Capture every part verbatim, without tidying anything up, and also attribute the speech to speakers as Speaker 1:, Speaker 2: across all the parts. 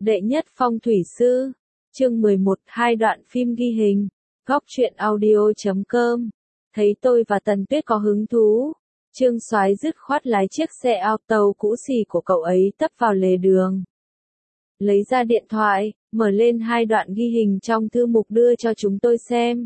Speaker 1: Đệ nhất phong thủy sư. Chương mười một, hai đoạn phim ghi hình. Góc truyện audio chấm com. Thấy tôi và Tần Tuyết có hứng thú, Trương Soái dứt khoát lái chiếc xe auto cũ xì của cậu ấy tấp vào lề đường. Lấy ra điện thoại, mở lên hai đoạn ghi hình trong thư mục đưa cho chúng tôi xem.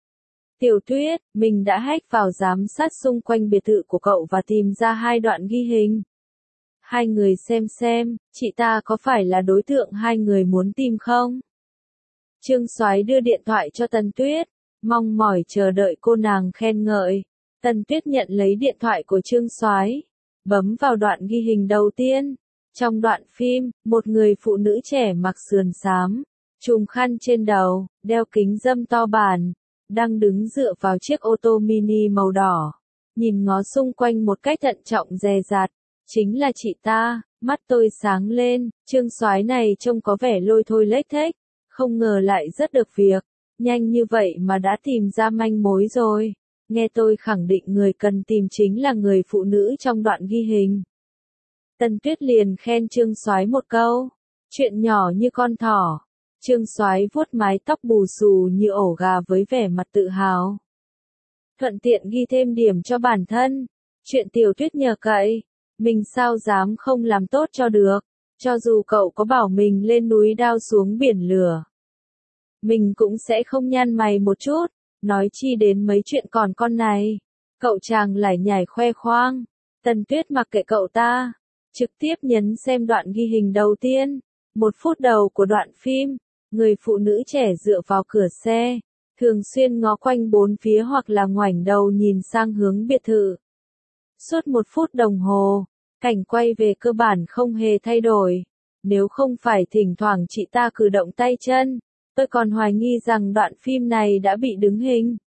Speaker 1: Tiểu Tuyết, mình đã hack vào giám sát xung quanh biệt thự của cậu và tìm ra hai đoạn ghi hình. Hai người xem xem, chị ta có phải là đối tượng hai người muốn tìm không? Trương Soái đưa điện thoại cho Tần Tuyết, mong mỏi chờ đợi cô nàng khen ngợi. Tần Tuyết nhận lấy điện thoại của Trương Soái, bấm vào đoạn ghi hình đầu tiên. Trong đoạn phim, một người phụ nữ trẻ mặc sườn xám, trùm khăn trên đầu, đeo kính râm to bản, đang đứng dựa vào chiếc ô tô mini màu đỏ, nhìn ngó xung quanh một cách thận trọng dè dặt. Chính là chị ta. Mắt tôi sáng lên, Trương Soái này trông có vẻ lôi thôi lếch thếch, không ngờ lại rất được việc, nhanh như vậy mà đã tìm ra manh mối rồi. Nghe tôi khẳng định người cần tìm chính là người phụ nữ trong đoạn ghi hình. Tần Tuyết liền khen Trương Soái một câu, chuyện nhỏ như con thỏ. Trương Soái vuốt mái tóc bù xù như ổ gà với vẻ mặt tự hào. Thuận tiện ghi thêm điểm cho bản thân, chuyện Tiểu Tuyết nhờ cậy, mình sao dám không làm tốt cho được, cho dù cậu có bảo mình lên núi đao xuống biển lửa. Mình cũng sẽ không nhăn mày một chút, nói chi đến mấy chuyện còn con này. Cậu chàng lải nhải khoe khoang. Tần Tuyết mặc kệ cậu ta, trực tiếp nhấn xem đoạn ghi hình đầu tiên. Một phút đầu của đoạn phim, người phụ nữ trẻ dựa vào cửa xe, thường xuyên ngó quanh bốn phía hoặc là ngoảnh đầu nhìn sang hướng biệt thự. Suốt một phút đồng hồ, cảnh quay về cơ bản không hề thay đổi. Nếu không phải thỉnh thoảng chị ta cử động tay chân, tôi còn hoài nghi rằng đoạn phim này đã bị đứng hình.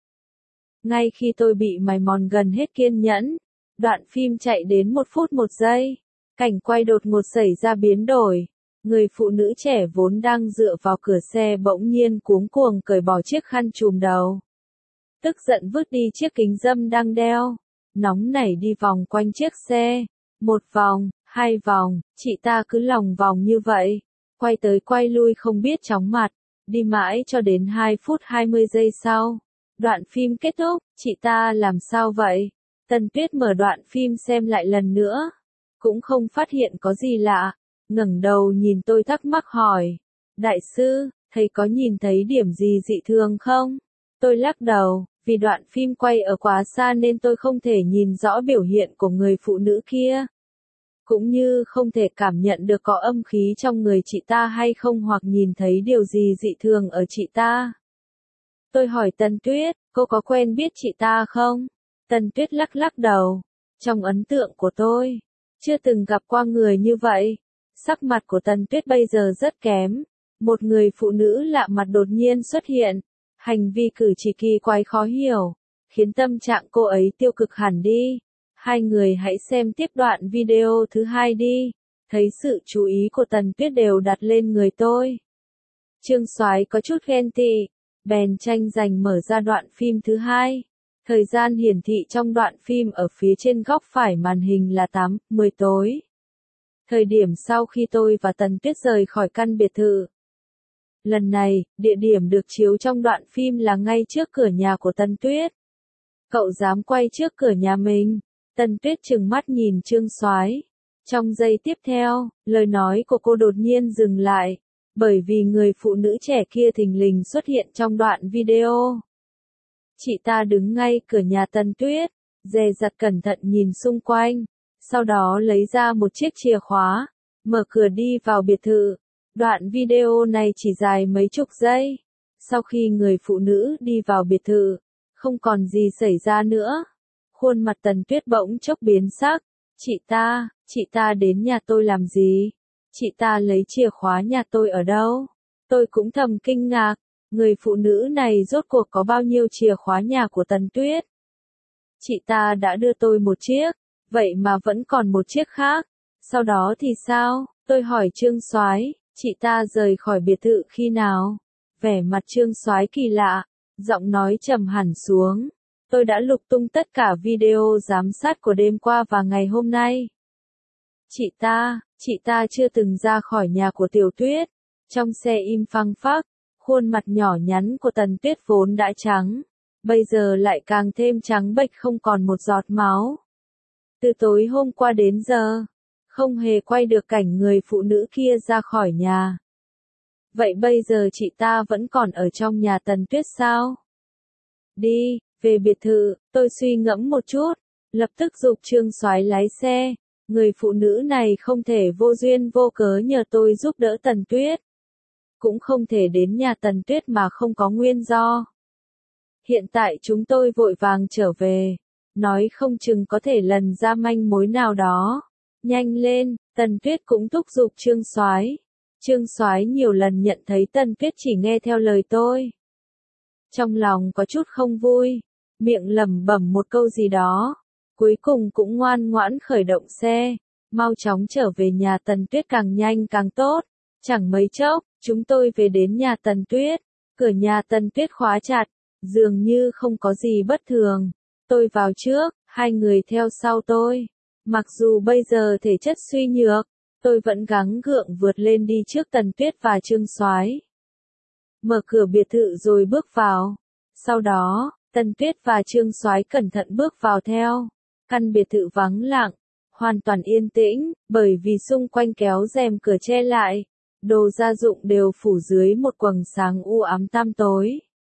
Speaker 1: Ngay khi tôi bị mài mòn gần hết kiên nhẫn, đoạn phim chạy đến một phút một giây, cảnh quay đột ngột xảy ra biến đổi. Người phụ nữ trẻ vốn đang dựa vào cửa xe bỗng nhiên cuống cuồng cởi bỏ chiếc khăn trùm đầu. Tức giận vứt đi chiếc kính râm đang đeo, nóng nảy đi vòng quanh chiếc xe. Một vòng, hai vòng, chị ta cứ lòng vòng như vậy, quay tới quay lui không biết chóng mặt, đi mãi cho đến hai phút hai mươi giây sau. Đoạn phim kết thúc, chị ta làm sao vậy? Tần Tuyết mở đoạn phim xem lại lần nữa, cũng không phát hiện có gì lạ, ngẩng đầu nhìn tôi thắc mắc hỏi, đại sư, thầy có nhìn thấy điểm gì dị thường không? Tôi lắc đầu, vì đoạn phim quay ở quá xa nên tôi không thể nhìn rõ biểu hiện của người phụ nữ kia. Cũng như không thể cảm nhận được có âm khí trong người chị ta hay không hoặc nhìn thấy điều gì dị thường ở chị ta. Tôi hỏi Tần Tuyết, cô có quen biết chị ta không? Tần Tuyết lắc lắc đầu. Trong ấn tượng của tôi, chưa từng gặp qua người như vậy. Sắc mặt của Tần Tuyết bây giờ rất kém. Một người phụ nữ lạ mặt đột nhiên xuất hiện. Hành vi cử chỉ kỳ quái khó hiểu, khiến tâm trạng cô ấy tiêu cực hẳn đi. Hai người hãy xem tiếp đoạn video thứ hai đi. Thấy sự chú ý của Tần Tuyết đều đặt lên người tôi. Trương Soái có chút ghen tị, bèn tranh giành mở ra đoạn phim thứ hai. Thời gian hiển thị trong đoạn phim ở phía trên góc phải màn hình là tám, mười tối. Thời điểm sau khi tôi và Tần Tuyết rời khỏi căn biệt thự. Lần này, địa điểm được chiếu trong đoạn phim là ngay trước cửa nhà của Tần Tuyết. Cậu dám quay trước cửa nhà mình? Tần Tuyết trừng mắt nhìn Trương Soái. Trong giây tiếp theo, lời nói của cô đột nhiên dừng lại, bởi vì người phụ nữ trẻ kia thình lình xuất hiện trong đoạn video. Chị ta đứng ngay cửa nhà Tần Tuyết, dè dặt cẩn thận nhìn xung quanh, sau đó lấy ra một chiếc chìa khóa, mở cửa đi vào biệt thự. Đoạn video này chỉ dài mấy chục giây. Sau khi người phụ nữ đi vào biệt thự, không còn gì xảy ra nữa. Khuôn mặt Tần Tuyết bỗng chốc biến sắc. Chị ta, chị ta đến nhà tôi làm gì? Chị ta lấy chìa khóa nhà tôi ở đâu? Tôi cũng thầm kinh ngạc. Người phụ nữ này rốt cuộc có bao nhiêu chìa khóa nhà của Tần Tuyết? Chị ta đã đưa tôi một chiếc, vậy mà vẫn còn một chiếc khác. Sau đó thì sao? Tôi hỏi Trương Soái. Chị ta rời khỏi biệt thự khi nào? Vẻ mặt Trương Soái kỳ lạ, giọng nói trầm hẳn xuống. Tôi đã lục tung tất cả video giám sát của đêm qua và ngày hôm nay. Chị ta, chị ta chưa từng ra khỏi nhà của Tiểu Tuyết. Trong xe im phăng phắc, khuôn mặt nhỏ nhắn của Tần Tuyết vốn đã trắng, bây giờ lại càng thêm trắng bệch không còn một giọt máu. Từ tối hôm qua đến giờ, không hề quay được cảnh người phụ nữ kia ra khỏi nhà. Vậy bây giờ chị ta vẫn còn ở trong nhà Tần Tuyết sao? Đi, về biệt thự, tôi suy ngẫm một chút, lập tức giục Trương Soái lái xe. Người phụ nữ này không thể vô duyên vô cớ nhờ tôi giúp đỡ Tần Tuyết. Cũng không thể đến nhà Tần Tuyết mà không có nguyên do. Hiện tại chúng tôi vội vàng trở về, nói không chừng có thể lần ra manh mối nào đó. Nhanh lên, Tần Tuyết cũng thúc giục Trương Soái. Trương Soái nhiều lần nhận thấy Tần Tuyết chỉ nghe theo lời tôi. Trong lòng có chút không vui, miệng lẩm bẩm một câu gì đó, cuối cùng cũng ngoan ngoãn khởi động xe, mau chóng trở về nhà Tần Tuyết càng nhanh càng tốt. Chẳng mấy chốc, chúng tôi về đến nhà Tần Tuyết, cửa nhà Tần Tuyết khóa chặt, dường như không có gì bất thường. Tôi vào trước, hai người theo sau tôi. Mặc dù bây giờ thể chất suy nhược, tôi vẫn gắng gượng vượt lên đi trước Tần Tuyết và Trương Soái. Mở cửa biệt thự rồi bước vào. Sau đó, Tần Tuyết và Trương Soái cẩn thận bước vào theo. Căn biệt thự vắng lặng, hoàn toàn yên tĩnh, bởi vì xung quanh kéo rèm cửa che lại. Đồ gia dụng đều phủ dưới một quầng sáng u ám tăm tối.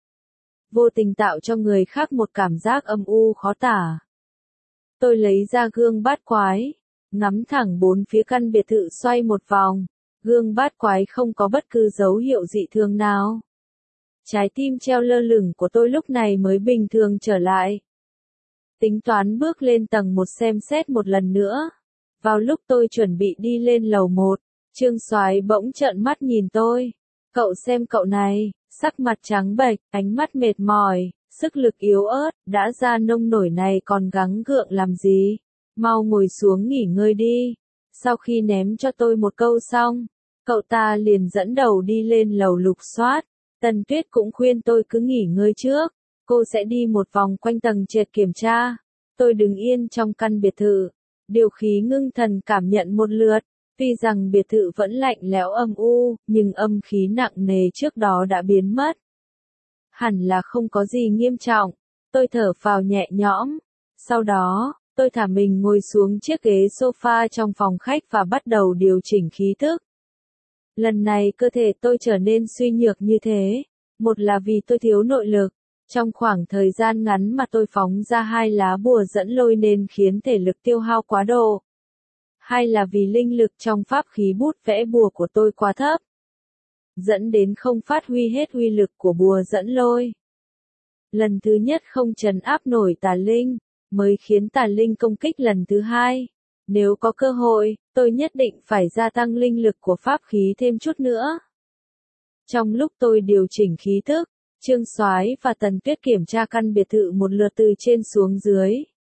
Speaker 1: Vô tình tạo cho người khác một cảm giác âm u khó tả. Tôi lấy ra gương bát quái, ngắm thẳng bốn phía căn biệt thự xoay một vòng. Gương bát quái không có bất cứ dấu hiệu dị thường nào. Trái tim treo lơ lửng của tôi lúc này mới bình thường trở lại. Tính toán bước lên tầng một xem xét một lần nữa. Vào lúc tôi chuẩn bị đi lên lầu một, Trương Soái bỗng trợn mắt nhìn tôi. Cậu xem cậu này, sắc mặt trắng bệch, ánh mắt mệt mỏi, sức lực yếu ớt, đã ra nông nổi này còn gắng gượng làm gì? Mau ngồi xuống nghỉ ngơi đi. Sau khi ném cho tôi một câu xong, cậu ta liền dẫn đầu đi lên lầu lục soát. Tần Tuyết cũng khuyên tôi cứ nghỉ ngơi trước, cô sẽ đi một vòng quanh tầng trệt kiểm tra. Tôi đứng yên trong căn biệt thự, điều khí ngưng thần cảm nhận một lượt. Tuy rằng biệt thự vẫn lạnh lẽo âm u, nhưng âm khí nặng nề trước đó đã biến mất. Hẳn là không có gì nghiêm trọng, tôi thở phào nhẹ nhõm. Sau đó, tôi thả mình ngồi xuống chiếc ghế sofa trong phòng khách và bắt đầu điều chỉnh khí tức. Lần này cơ thể tôi trở nên suy nhược như thế, một là vì tôi thiếu nội lực. Trong khoảng thời gian ngắn mà tôi phóng ra hai lá bùa dẫn lôi nên khiến thể lực tiêu hao quá độ. Hai là vì linh lực trong pháp khí bút vẽ bùa của tôi quá thấp, dẫn đến không phát huy hết uy lực của bùa dẫn lôi. Lần thứ nhất không trấn áp nổi tà linh, mới khiến tà linh công kích lần thứ hai. Nếu có cơ hội, tôi nhất định phải gia tăng linh lực của pháp khí thêm chút nữa. Trong lúc tôi điều chỉnh khí tức, Trương Soái và Tần Tuyết kiểm tra căn biệt thự một lượt từ trên xuống dưới.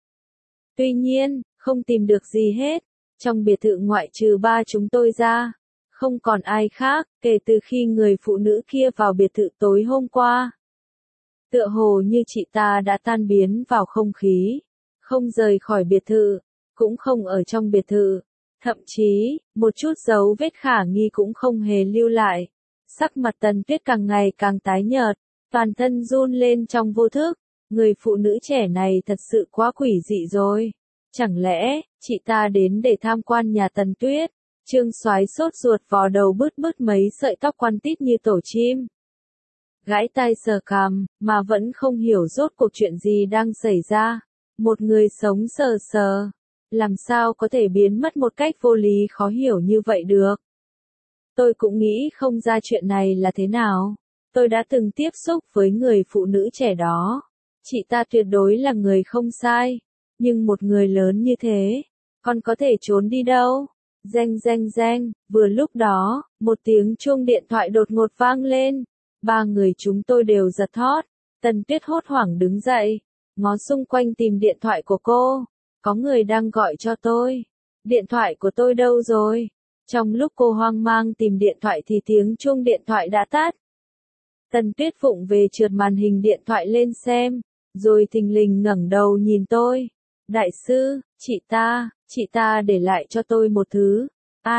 Speaker 1: Tuy nhiên, không tìm được gì hết. Trong biệt thự ngoại trừ ba chúng tôi ra, không còn ai khác, kể từ khi người phụ nữ kia vào biệt thự tối hôm qua. Tựa hồ như chị ta đã tan biến vào không khí, không rời khỏi biệt thự, cũng không ở trong biệt thự, thậm chí, một chút dấu vết khả nghi cũng không hề lưu lại. Sắc mặt Tần Tuyết càng ngày càng tái nhợt, toàn thân run lên trong vô thức, người phụ nữ trẻ này thật sự quá quỷ dị rồi. Chẳng lẽ, chị ta đến để tham quan nhà Tần Tuyết? Trương Soái sốt ruột vò đầu bứt bứt mấy sợi tóc quăn tít như tổ chim. Gãi tai sờ cằm, mà vẫn không hiểu rốt cuộc chuyện gì đang xảy ra. Một người sống sờ sờ, làm sao có thể biến mất một cách vô lý khó hiểu như vậy được? Tôi cũng nghĩ không ra chuyện này là thế nào. Tôi đã từng tiếp xúc với người phụ nữ trẻ đó. Chị ta tuyệt đối là người không sai. Nhưng một người lớn như thế, còn có thể trốn đi đâu? Reng reng reng, vừa lúc đó, một tiếng chuông điện thoại đột ngột vang lên. Ba người chúng tôi đều giật thót. Tần Tuyết hốt hoảng đứng dậy, ngó xung quanh tìm điện thoại của cô. Có người đang gọi cho tôi. Điện thoại của tôi đâu rồi? Trong lúc cô hoang mang tìm điện thoại thì tiếng chuông điện thoại đã tắt. Tần Tuyết vụng về trượt màn hình điện thoại lên xem, rồi thình lình ngẩng đầu nhìn tôi. Đại sư, chị ta, chị ta để lại cho tôi một thứ. Ai,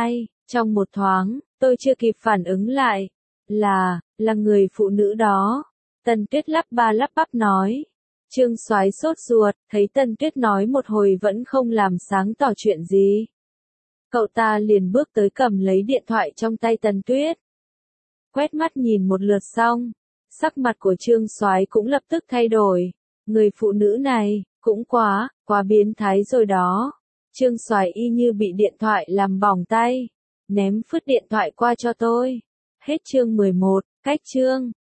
Speaker 1: Trong một thoáng, tôi chưa kịp phản ứng lại. Là, là người phụ nữ đó. Tần Tuyết lắp ba lắp bắp nói. Trương Soái sốt ruột, thấy Tần Tuyết nói một hồi vẫn không làm sáng tỏ chuyện gì. Cậu ta liền bước tới cầm lấy điện thoại trong tay Tần Tuyết. Quét mắt nhìn một lượt xong, sắc mặt của Trương Soái cũng lập tức thay đổi. Người phụ nữ này, cũng quá, quá biến thái rồi đó. Trương Soái y như bị điện thoại làm bỏng tay. Ném phứt điện thoại qua cho tôi. Hết chương mười một, cách chương.